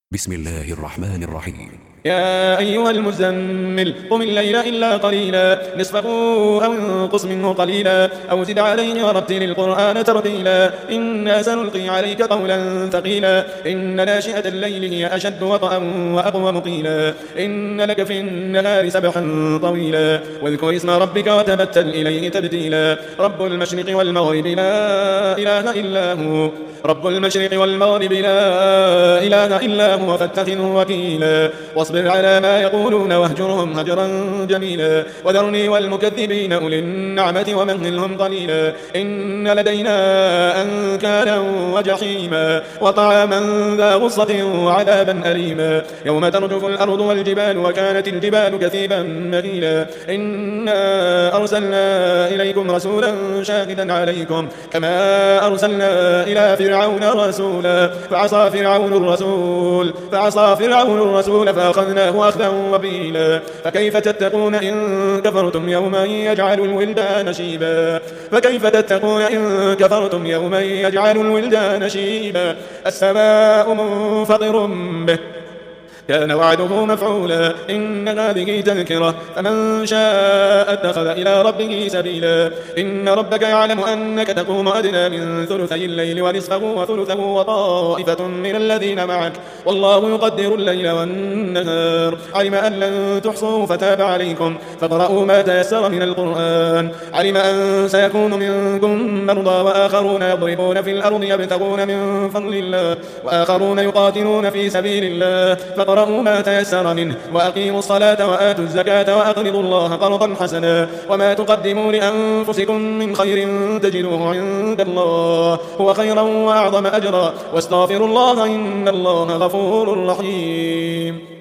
بسم الله الرحمن الرحيم. يا أيها المزمل قم الليل إلا قليلا نصفه أو انقص منه قليلا أو زد عليه ورتل القرآن ترتيلا إنا سنلقي عليك قولا ثقيلا إن ناشئة الليل هي أشد وطئا وأقوم قيلا إن لك في النهار سبحا طويلا واذكر اسم ربك وتبتل إليه تبتيلا رب المشرق والمغرب لا إله إلا هو رب المشرق والمغرب لا إله إلا هو فاتخذه وكيلا واصبر على ما يقولون واهجرهم هجرا جميلا وذرني والمكذبين أولي النعمة ومهلهم قليلا إن لدينا أنكالا وجحيما وطعاما ذا غصة وعذابا أليما يوم ترجف الأرض والجبال وكانت الجبال كثيبا مهيلا إنا أرسلنا إليكم رسولا شاهدا عليكم كما أرسلنا إلى فرعون رسولا فعصى فرعون الرسول فأخذناه أخذا وبيلا فكيف تتقون إن كفرتم يوما يجعل الولدان شيبا السماء منفطر به كان وعده مفعولا إن هذه تذكرة فمن شاء اتخذ إلى ربه سبيلا إن ربك يعلم أنك تقوم أدنى من ثلثي الليل ونصفه وثلثه وطائفة من الذين معك والله يقدر الليل والنهار علم أن لن تحصوا فتاب عليكم فاقرؤوا ما تيسر من القرآن علم أن سيكون منكم مرضى وآخرون يضربون في الأرض يبتغون من فضل الله وآخرون يقاتلون في سبيل الله فاقرؤوا ما تيسر منه وأقيموا الصلاة وآتوا الزكاة وأقرضوا الله قرضا حسنا وما تقدموا لأنفسكم من خير تجدوه عند الله هو خيرا وأعظم أجرا واستغفروا الله إن الله غفور رحيم.